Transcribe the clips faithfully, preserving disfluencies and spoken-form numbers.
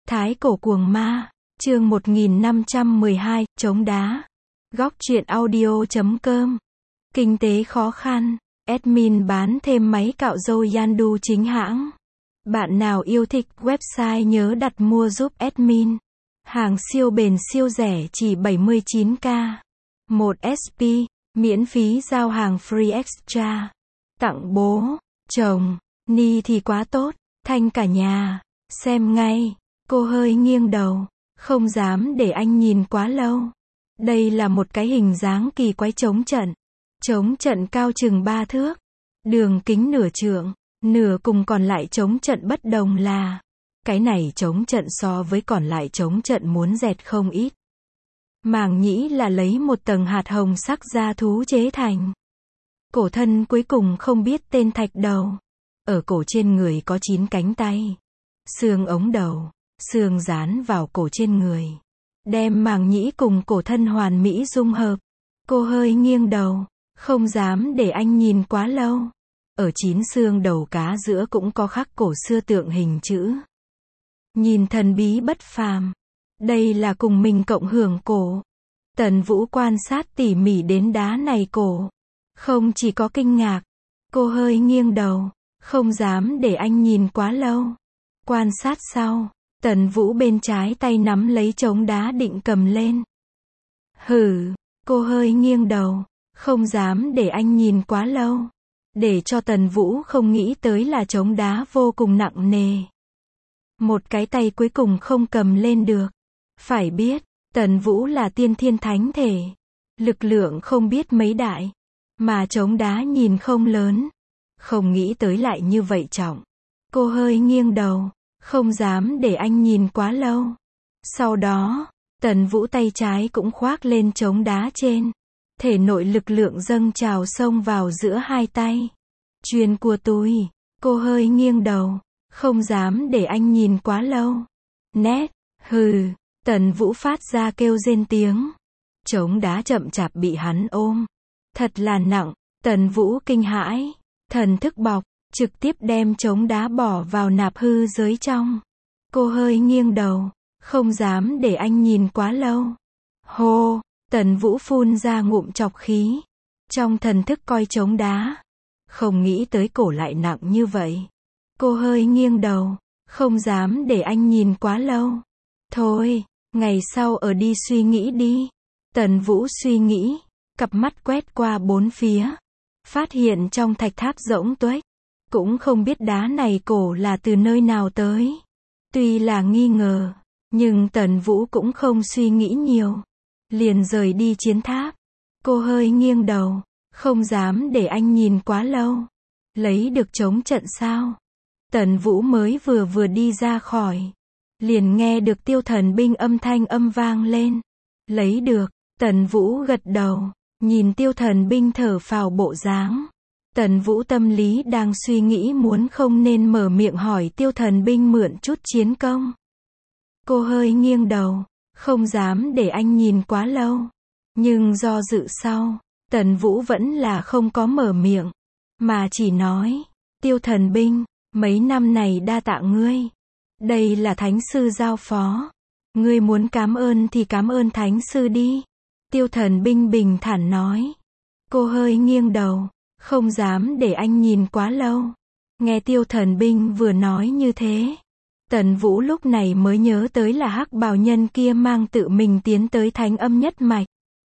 Thái cổ cuồng ma, chương một nghìn năm trăm mười hai, chống đá. Góc truyện audio chấm com. Kinh tế khó khăn, admin bán thêm máy cạo râu Yandu chính hãng. Bạn nào yêu thích website nhớ đặt mua giúp admin. Hàng siêu bền siêu rẻ chỉ bảy mươi chín k. một ét pê, miễn phí giao hàng free extra. Tặng bố, chồng, ni thì quá tốt, thanh cả nhà. Xem ngay. Cô hơi nghiêng đầu, không dám để anh nhìn quá lâu. Đây là một cái hình dáng kỳ quái chống trận. Chống trận cao chừng ba thước. Đường kính nửa trượng, nửa cùng còn lại chống trận bất đồng là. Cái này chống trận so với còn lại chống trận muốn dẹt không ít. Màng nhĩ là lấy một tầng hạt hồng sắc da thú chế thành. Cổ thân cuối cùng không biết tên thạch đầu. Ở cổ trên người có chín cánh tay. Xương ống đầu. Xương dán vào cổ trên người. Đem màng nhĩ cùng cổ thân hoàn mỹ dung hợp. Cô hơi nghiêng đầu, không dám để anh nhìn quá lâu. Ở chín xương đầu cá giữa cũng có khắc cổ xưa tượng hình chữ. Nhìn thần bí bất phàm. Đây là cùng mình cộng hưởng cổ. Tần Vũ quan sát tỉ mỉ đến đá này cổ. Không chỉ có kinh ngạc. Cô hơi nghiêng đầu, không dám để anh nhìn quá lâu. Quan sát sau. Tần Vũ bên trái tay nắm lấy trống đá định cầm lên. Hừ, cô hơi nghiêng đầu, không dám để anh nhìn quá lâu. Để cho Tần Vũ không nghĩ tới là trống đá vô cùng nặng nề. Một cái tay cuối cùng không cầm lên được. Phải biết, Tần Vũ là tiên thiên thánh thể. Lực lượng không biết mấy đại. Mà trống đá nhìn không lớn. Không nghĩ tới lại như vậy trọng. Cô hơi nghiêng đầu. Không dám để anh nhìn quá lâu. Sau đó, Tần Vũ tay trái cũng khoác lên trống đá trên. Thể nội lực lượng dâng trào xông vào giữa hai tay. Chuyên của tôi. Cô hơi nghiêng đầu. Không dám để anh nhìn quá lâu. Nét, hừ. Tần Vũ phát ra kêu rên tiếng. Trống đá chậm chạp bị hắn ôm. Thật là nặng. Tần Vũ kinh hãi. Thần thức bọc. Trực tiếp đem trống đá bỏ vào nạp hư giới trong. Cô hơi nghiêng đầu, không dám để anh nhìn quá lâu. Hô, Tần Vũ phun ra ngụm trọc khí. Trong thần thức coi trống đá. Không nghĩ tới cổ lại nặng như vậy. Cô hơi nghiêng đầu, không dám để anh nhìn quá lâu. Thôi, ngày sau ở đi suy nghĩ đi. Tần Vũ suy nghĩ, cặp mắt quét qua bốn phía. Phát hiện trong thạch tháp rỗng tuếch. Cũng không biết đá này cổ là từ nơi nào tới. Tuy là nghi ngờ, nhưng Tần Vũ cũng không suy nghĩ nhiều. Liền rời đi chiến tháp. Cô hơi nghiêng đầu, không dám để anh nhìn quá lâu. Lấy được chống trận sao? Tần Vũ mới vừa vừa đi ra khỏi. Liền nghe được Tiêu Thần binh âm thanh âm vang lên. Lấy được, Tần Vũ gật đầu, nhìn Tiêu Thần binh thở phào bộ dáng. Tần Vũ tâm lý đang suy nghĩ muốn không nên mở miệng hỏi Tiêu Thần binh mượn chút chiến công. Cô hơi nghiêng đầu, không dám để anh nhìn quá lâu. Nhưng do dự sau, Tần Vũ vẫn là không có mở miệng, mà chỉ nói, Tiêu Thần binh, mấy năm này đa tạ ngươi. Đây là Thánh sư giao phó. Ngươi muốn cảm ơn thì cảm ơn Thánh sư đi. Tiêu Thần binh bình thản nói. Cô hơi nghiêng đầu. Không dám để anh nhìn quá lâu. Nghe Tiêu Thần binh vừa nói như thế. Tần Vũ lúc này mới nhớ tới là hắc bào nhân kia mang tự mình tiến tới thánh âm nhất mạch.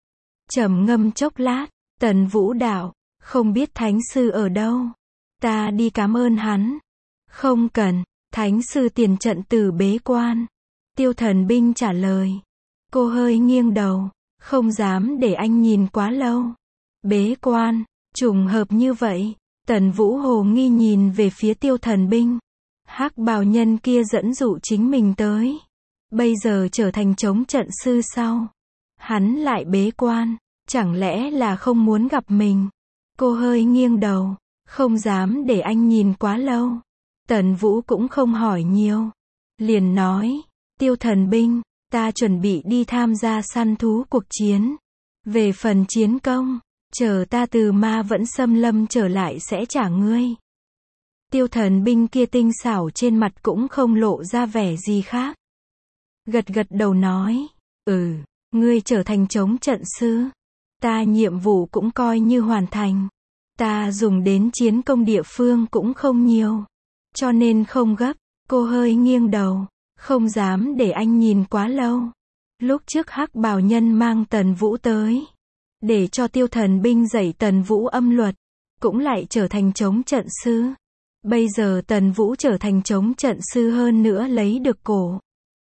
Trầm ngâm chốc lát, Tần Vũ đạo, không biết Thánh sư ở đâu. Ta đi cảm ơn hắn. Không cần, Thánh sư tiền trận tử bế quan. Tiêu Thần binh trả lời. Cô hơi nghiêng đầu, không dám để anh nhìn quá lâu. Bế quan. Trùng hợp như vậy, Tần Vũ hồ nghi nhìn về phía Tiêu Thần binh. Hắc bào nhân kia dẫn dụ chính mình tới. Bây giờ trở thành chống trận sư sau. Hắn lại bế quan, chẳng lẽ là không muốn gặp mình. Cô hơi nghiêng đầu, không dám để anh nhìn quá lâu. Tần Vũ cũng không hỏi nhiều. Liền nói, Tiêu Thần binh, ta chuẩn bị đi tham gia săn thú cuộc chiến. Về phần chiến công, chờ ta từ ma vẫn xâm lâm trở lại sẽ trả ngươi. Tiêu Thần binh kia tinh xảo trên mặt cũng không lộ ra vẻ gì khác. gật gật đầu nói, ừ, ngươi trở thành chống trận sư. Ta nhiệm vụ cũng coi như hoàn thành. Ta dùng đến chiến công địa phương cũng không nhiều. Cho nên không gấp. Cô hơi nghiêng đầu, không dám để anh nhìn quá lâu. Lúc trước Hắc Bào Nhân mang Tần Vũ tới, để cho Tiêu Thần binh dạy Tần Vũ âm luật, cũng lại trở thành chống trận sư. Bây giờ Tần Vũ trở thành chống trận sư hơn nữa lấy được cổ.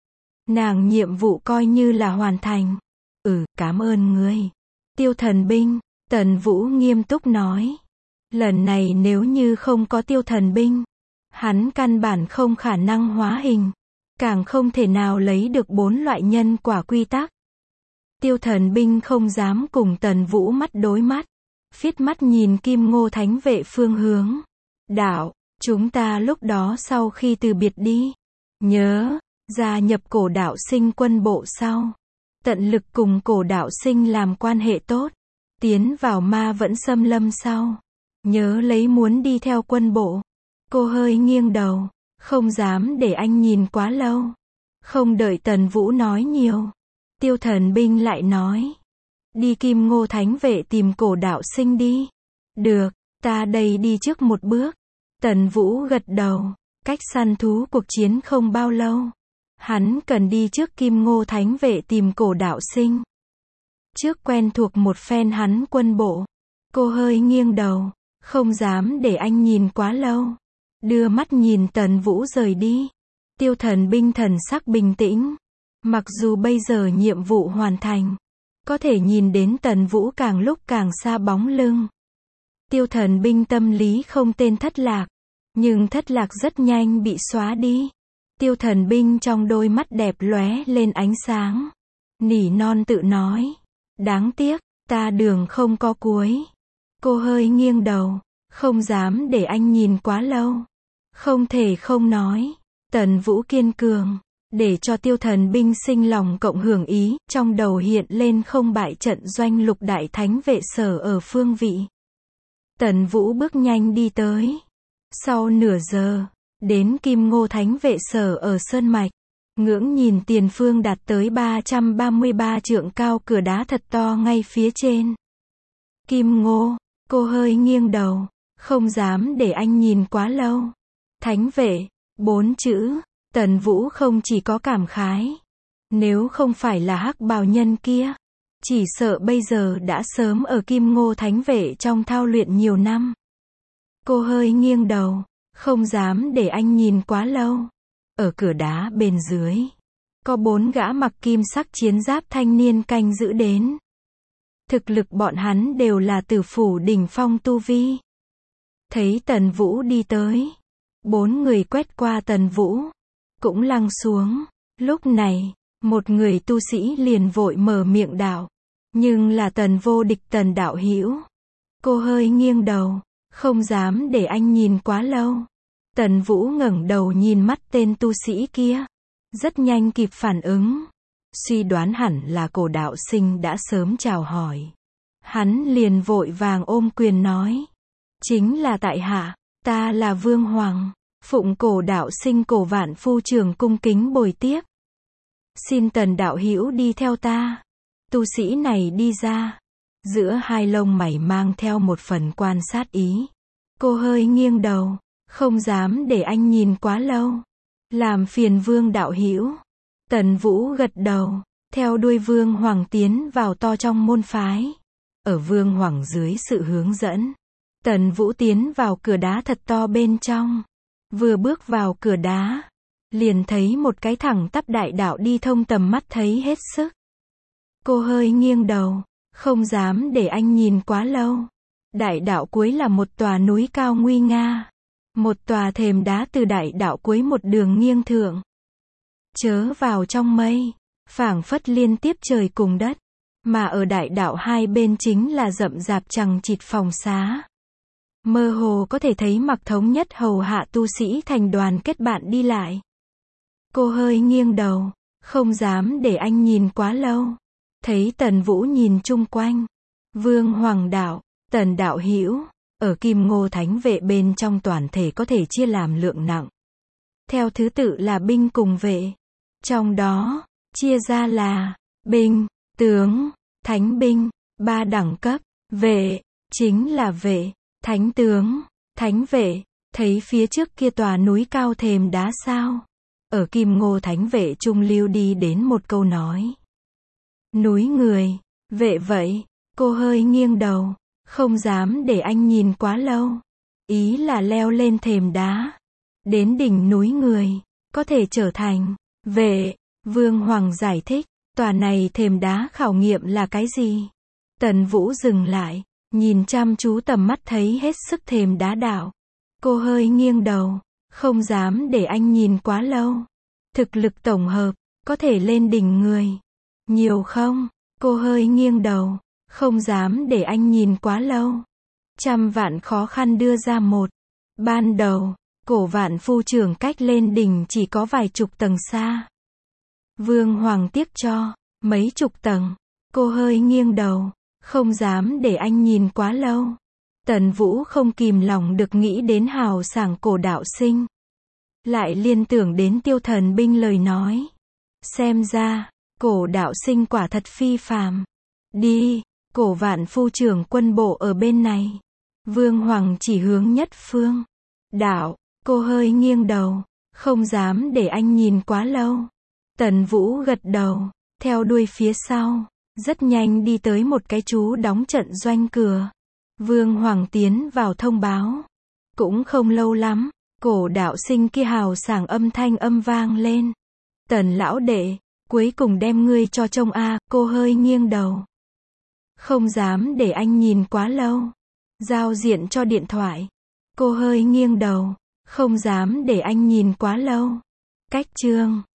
Nàng nhiệm vụ coi như là hoàn thành. Ừ, cảm ơn ngươi. Tiêu Thần binh, Tần Vũ nghiêm túc nói. Lần này nếu như không có Tiêu Thần binh, hắn căn bản không khả năng hóa hình, càng không thể nào lấy được bốn loại nhân quả quy tắc. Tiêu Thần binh không dám cùng Tần Vũ mắt đối mắt, phiết mắt nhìn Kim Ngô Thánh Vệ phương hướng. Đạo, chúng ta lúc đó sau khi từ biệt đi, nhớ, gia nhập Cổ Đạo Sinh quân bộ sau, tận lực cùng Cổ Đạo Sinh làm quan hệ tốt, tiến vào Ma Vẫn Xâm Lâm sau, nhớ lấy muốn đi theo quân bộ. Cô hơi nghiêng đầu, không dám để anh nhìn quá lâu. Không đợi Tần Vũ nói nhiều, Tiêu Thần binh lại nói, đi Kim Ngô Thánh Vệ tìm Cổ Đạo Sinh đi. Được, ta đây đi trước một bước. Tần Vũ gật đầu, cách săn thú cuộc chiến không bao lâu, hắn cần đi trước Kim Ngô Thánh Vệ tìm Cổ Đạo Sinh. Trước quen thuộc một phen hắn quân bộ, cô hơi nghiêng đầu, không dám để anh nhìn quá lâu. Đưa mắt nhìn Tần Vũ rời đi. Tiêu Thần binh thần sắc bình tĩnh. Mặc dù bây giờ nhiệm vụ hoàn thành, có thể nhìn đến Tần Vũ càng lúc càng xa bóng lưng. Tiêu Thần binh tâm lý không tên thất lạc, nhưng thất lạc rất nhanh bị xóa đi. Tiêu Thần binh trong đôi mắt đẹp lóe lên ánh sáng. Nỉ non tự nói, đáng tiếc, ta đường không có cuối. Cô hơi nghiêng đầu, không dám để anh nhìn quá lâu. Không thể không nói, Tần Vũ kiên cường, để cho Tiêu Thần binh sinh lòng cộng hưởng ý, trong đầu hiện lên không bại trận doanh Lục Đại Thánh Vệ sở ở phương vị. Tần Vũ bước nhanh đi tới. Sau nửa giờ, đến Kim Ngô Thánh Vệ sở ở Sơn Mạch, ngưỡng nhìn tiền phương đạt tới ba trăm ba mươi ba trượng cao cửa đá thật to ngay phía trên. Kim Ngô, cô hơi nghiêng đầu, không dám để anh nhìn quá lâu. Thánh Vệ, bốn chữ, Tần Vũ không chỉ có cảm khái. Nếu không phải là Hắc Bào Nhân kia, chỉ sợ bây giờ đã sớm ở Kim Ngô Thánh Vệ trong thao luyện nhiều năm. Cô hơi nghiêng đầu, không dám để anh nhìn quá lâu. Ở cửa đá bên dưới, có bốn gã mặc kim sắc chiến giáp thanh niên canh giữ đến. Thực lực bọn hắn đều là tử phủ đỉnh phong tu vi. Thấy Tần Vũ đi tới, bốn người quét qua Tần Vũ, cũng lăng xuống. Lúc này, một người tu sĩ liền vội mở miệng đạo, nhưng là Tần vô địch Tần đạo hữu. Cô hơi nghiêng đầu, không dám để anh nhìn quá lâu. Tần Vũ ngẩng đầu nhìn mắt tên tu sĩ kia, rất nhanh kịp phản ứng, suy đoán hẳn là Cổ Đạo Sinh đã sớm chào hỏi. Hắn liền vội vàng ôm quyền nói, chính là tại hạ, ta là Vương Hoàng, phụng Cổ Đạo Sinh Cổ Vạn Phu trưởng cung kính bồi tiếp. Xin Tần đạo hữu đi theo ta. Tu sĩ này đi ra, giữa hai lông mày mang theo một phần quan sát ý. Cô hơi nghiêng đầu, không dám để anh nhìn quá lâu. Làm phiền Vương đạo hữu. Tần Vũ gật đầu, theo đuôi Vương Hoàng tiến vào to trong môn phái. Ở Vương Hoàng dưới sự hướng dẫn, Tần Vũ tiến vào cửa đá thật to bên trong. Vừa bước vào cửa đá, liền thấy một cái thẳng tắp đại đạo đi thông tầm mắt thấy hết sức. Cô hơi nghiêng đầu, không dám để anh nhìn quá lâu. Đại đạo cuối là một tòa núi cao nguy nga. Một tòa thềm đá từ đại đạo cuối một đường nghiêng thượng. Chớ vào trong mây, phảng phất liên tiếp trời cùng đất. Mà ở đại đạo hai bên chính là rậm rạp chằng chịt phòng xá. Mơ hồ có thể thấy Mặc Thống Nhất hầu hạ tu sĩ thành đoàn kết bạn đi lại. Cô hơi nghiêng đầu, không dám để anh nhìn quá lâu. Thấy Tần Vũ nhìn chung quanh. Vương Hoàng đạo, Tần đạo hữu, ở Kim Ngô Thánh Vệ bên trong toàn thể có thể chia làm lượng nặng. Theo thứ tự là binh cùng vệ. Trong đó, chia ra là binh, tướng, thánh binh, ba đẳng cấp. Vệ, chính là vệ, thánh tướng, thánh vệ. Thấy phía trước kia tòa núi cao thềm đá sao? Ở Kim Ngô Thánh Vệ trung lưu đi đến một câu nói. Núi người, vệ vậy, cô hơi nghiêng đầu, không dám để anh nhìn quá lâu. Ý là leo lên thềm đá, đến đỉnh núi người, có thể trở thành vệ. Vương Hoàng giải thích, tòa này thềm đá khảo nghiệm là cái gì? Tần Vũ dừng lại, nhìn chăm chú tầm mắt thấy hết sức thềm đá đạo. Cô hơi nghiêng đầu, không dám để anh nhìn quá lâu. Thực lực tổng hợp, có thể lên đỉnh người. Nhiều không? Cô hơi nghiêng đầu, không dám để anh nhìn quá lâu. Trăm vạn khó khăn đưa ra một. Ban đầu, Cổ Vạn Phu trưởng cách lên đỉnh chỉ có vài chục tầng xa. Vương Hoàng tiếp cho, mấy chục tầng. Cô hơi nghiêng đầu, không dám để anh nhìn quá lâu. Tần Vũ không kìm lòng được nghĩ đến hào sảng Cổ đạo sinh. Lại liên tưởng đến Tiêu Thần binh lời nói. Xem ra, Cổ đạo sinh quả thật phi phàm. Đi, Cổ Vạn Phu trưởng quân bộ ở bên này. Vương Hoàng chỉ hướng nhất phương. Đạo, cô hơi nghiêng đầu, không dám để anh nhìn quá lâu. Tần Vũ gật đầu, theo đuôi phía sau, rất nhanh đi tới một cái chú đóng trận doanh cửa. Vương Hoàng tiến vào thông báo. Cũng không lâu lắm, Cổ đạo sinh kia hào sảng âm thanh âm vang lên. Tần lão đệ, cuối cùng đem ngươi cho trông a. Cô hơi nghiêng đầu, không dám để anh nhìn quá lâu. Giao diện cho điện thoại. Cô hơi nghiêng đầu, không dám để anh nhìn quá lâu. Cách chương